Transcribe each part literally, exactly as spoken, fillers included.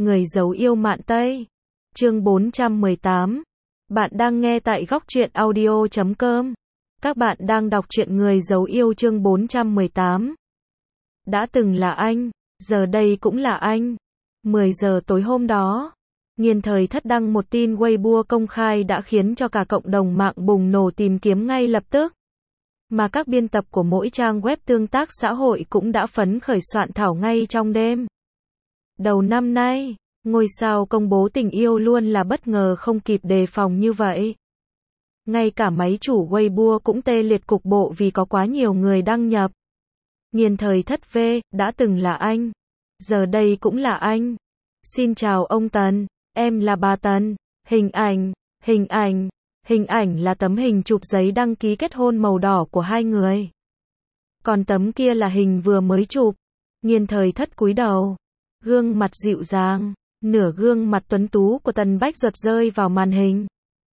Người giấu yêu Mạn Tây. Chương bốn trăm mười tám. Bạn đang nghe tại góc truyện audio chấm com. Các bạn đang đọc truyện Người giấu yêu chương bốn trăm mười tám. Đã từng là anh, giờ đây cũng là anh. mười giờ tối hôm đó, Nghiên Thời Thất đăng một tin Weibo công khai đã khiến cho cả cộng đồng mạng bùng nổ tìm kiếm ngay lập tức. Mà các biên tập của mỗi trang web tương tác xã hội cũng đã phấn khởi soạn thảo ngay trong đêm. Đầu năm nay, ngôi sao công bố tình yêu luôn là bất ngờ không kịp đề phòng như vậy. Ngay cả máy chủ Weibo cũng tê liệt cục bộ vì có quá nhiều người đăng nhập. Nghiên Thời Thất V, đã từng là anh, giờ đây cũng là anh. Xin chào ông Tần, em là bà Tần. Hình ảnh, hình ảnh, hình ảnh là tấm hình chụp giấy đăng ký kết hôn màu đỏ của hai người. Còn tấm kia là hình vừa mới chụp. Nghiên Thời Thất cúi đầu, gương mặt dịu dàng, nửa gương mặt tuấn tú của Tần Bách Duật rơi vào màn hình.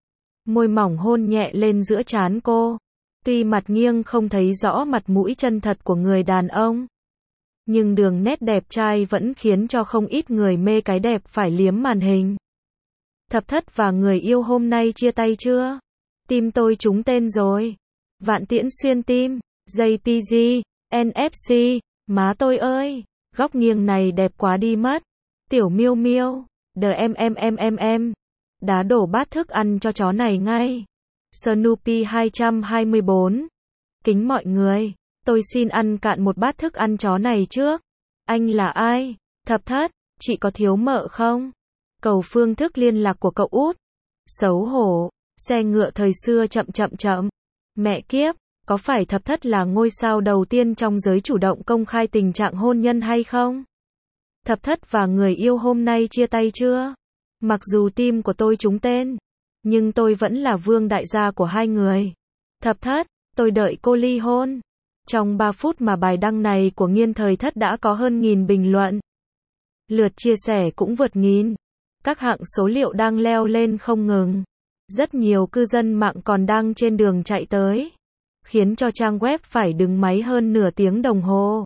Môi mỏng hôn nhẹ lên giữa trán cô. Tuy mặt nghiêng không thấy rõ mặt mũi chân thật của người đàn ông, nhưng đường nét đẹp trai vẫn khiến cho không ít người mê cái đẹp phải liếm màn hình. Thập Thất và người yêu hôm nay chia tay chưa? Tim tôi trúng tên rồi. Vạn Tiễn xuyên tim, jê pê giê, en ép xê, má tôi ơi, góc nghiêng này đẹp quá đi mất. Tiểu Miêu Miêu, đờ em em em em em, đá đổ bát thức ăn cho chó này ngay. Snoopy hai trăm hai mươi bốn. Kính mọi người, tôi xin ăn cạn một bát thức ăn chó này trước. Anh là ai? Thập Thất, chị có thiếu mợ không? Cầu phương thức liên lạc của cậu út. Xấu hổ, xe ngựa thời xưa chậm chậm chậm. Mẹ kiếp, có phải Thập Thất là ngôi sao đầu tiên trong giới chủ động công khai tình trạng hôn nhân hay không? Thập Thất và người yêu hôm nay chia tay chưa? Mặc dù tim của tôi trúng tên, nhưng tôi vẫn là vương đại gia của hai người. Thập Thất, tôi đợi cô ly hôn. Trong ba phút mà bài đăng này của Nghiên Thời Thất đã có hơn nghìn bình luận. Lượt chia sẻ cũng vượt nghìn. Các hạng số liệu đang leo lên không ngừng. Rất nhiều cư dân mạng còn đang trên đường chạy tới, khiến cho trang web phải đứng máy hơn nửa tiếng đồng hồ.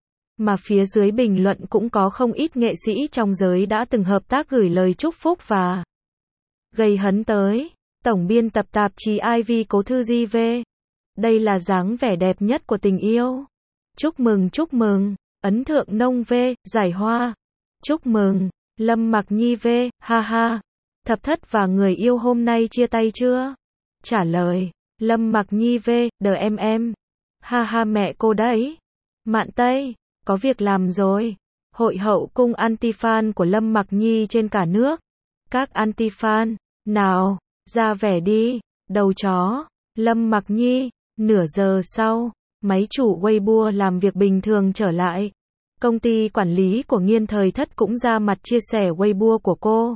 Mà phía dưới bình luận cũng có không ít nghệ sĩ trong giới đã từng hợp tác gửi lời chúc phúc và gây hấn tới. Tổng biên tập tạp chí i vê Cố Thư Di V. Đây là dáng vẻ đẹp nhất của tình yêu. Chúc mừng chúc mừng. Ấn Thượng Nông V. Giải Hoa. Chúc mừng. Lâm Mặc Nhi V. Ha ha. Thập Thất và người yêu hôm nay chia tay chưa? Trả lời. Lâm Mặc Nhi V. Đờ em em. Ha ha mẹ cô đấy. Mạn Tây. Có việc làm rồi. Hội hậu cung anti-fan của Lâm Mặc Nhi trên cả nước. Các anti-fan, nào, ra vẻ đi. Đầu chó. Lâm Mặc Nhi. Nửa giờ sau, máy chủ Weibo làm việc bình thường trở lại. Công ty quản lý của Nghiên Thời Thất cũng ra mặt chia sẻ Weibo của cô.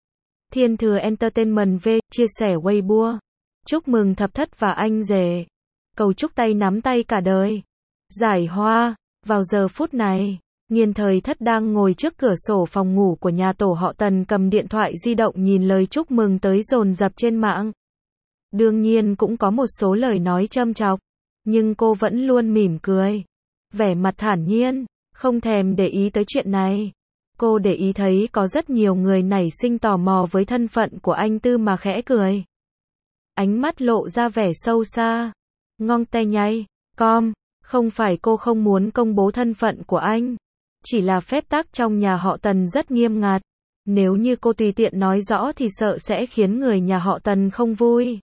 Thiên Thừa Entertainment V. chia sẻ Weibo. Chúc mừng Thập Thất và anh rể. Cầu chúc tay nắm tay cả đời. Giải Hoa. Vào giờ phút này, Nghiên Thời Thất đang ngồi trước cửa sổ phòng ngủ của nhà tổ họ Tần cầm điện thoại di động nhìn lời chúc mừng tới dồn dập trên mạng. Đương nhiên cũng có một số lời nói châm chọc, nhưng cô vẫn luôn mỉm cười, vẻ mặt thản nhiên, không thèm để ý tới chuyện này. Cô để ý thấy có rất nhiều người nảy sinh tò mò với thân phận của anh Tư mà khẽ cười. Ánh mắt lộ ra vẻ sâu xa. Ngong te nhay, com, không phải cô không muốn công bố thân phận của anh, chỉ là phép tắc trong nhà họ Tần rất nghiêm ngặt. Nếu như cô tùy tiện nói rõ thì sợ sẽ khiến người nhà họ Tần không vui.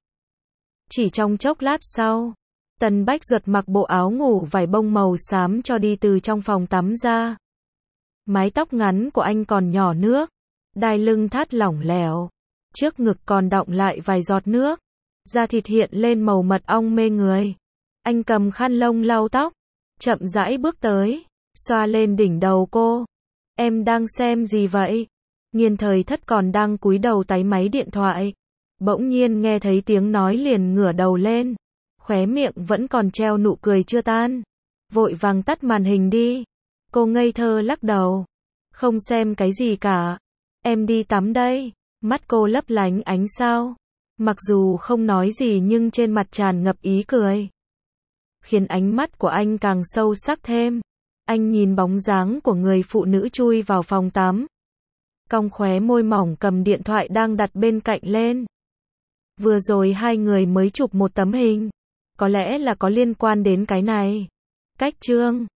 Chỉ trong chốc lát sau, Tần Bách Duật mặc bộ áo ngủ vải bông màu xám cho đi từ trong phòng tắm ra. Mái tóc ngắn của anh còn nhỏ nước, đai lưng thắt lỏng lẻo, trước ngực còn đọng lại vài giọt nước, da thịt hiện lên màu mật ong mê người. Anh cầm khăn lông lau tóc, chậm rãi bước tới, xoa lên đỉnh đầu cô. Em đang xem gì vậy? Nghiên Thời Thất còn đang cúi đầu táy máy điện thoại. Bỗng nhiên nghe thấy tiếng nói liền ngửa đầu lên. Khóe miệng vẫn còn treo nụ cười chưa tan. Vội vàng tắt màn hình đi. Cô ngây thơ lắc đầu. Không xem cái gì cả. Em đi tắm đây. Mắt cô lấp lánh ánh sao. Mặc dù không nói gì nhưng trên mặt tràn ngập ý cười, khiến ánh mắt của anh càng sâu sắc thêm. Anh nhìn bóng dáng của người phụ nữ chui vào phòng tắm. Cong khóe môi mỏng cầm điện thoại đang đặt bên cạnh lên. Vừa rồi hai người mới chụp một tấm hình. Có lẽ là có liên quan đến cái này. Cách Trương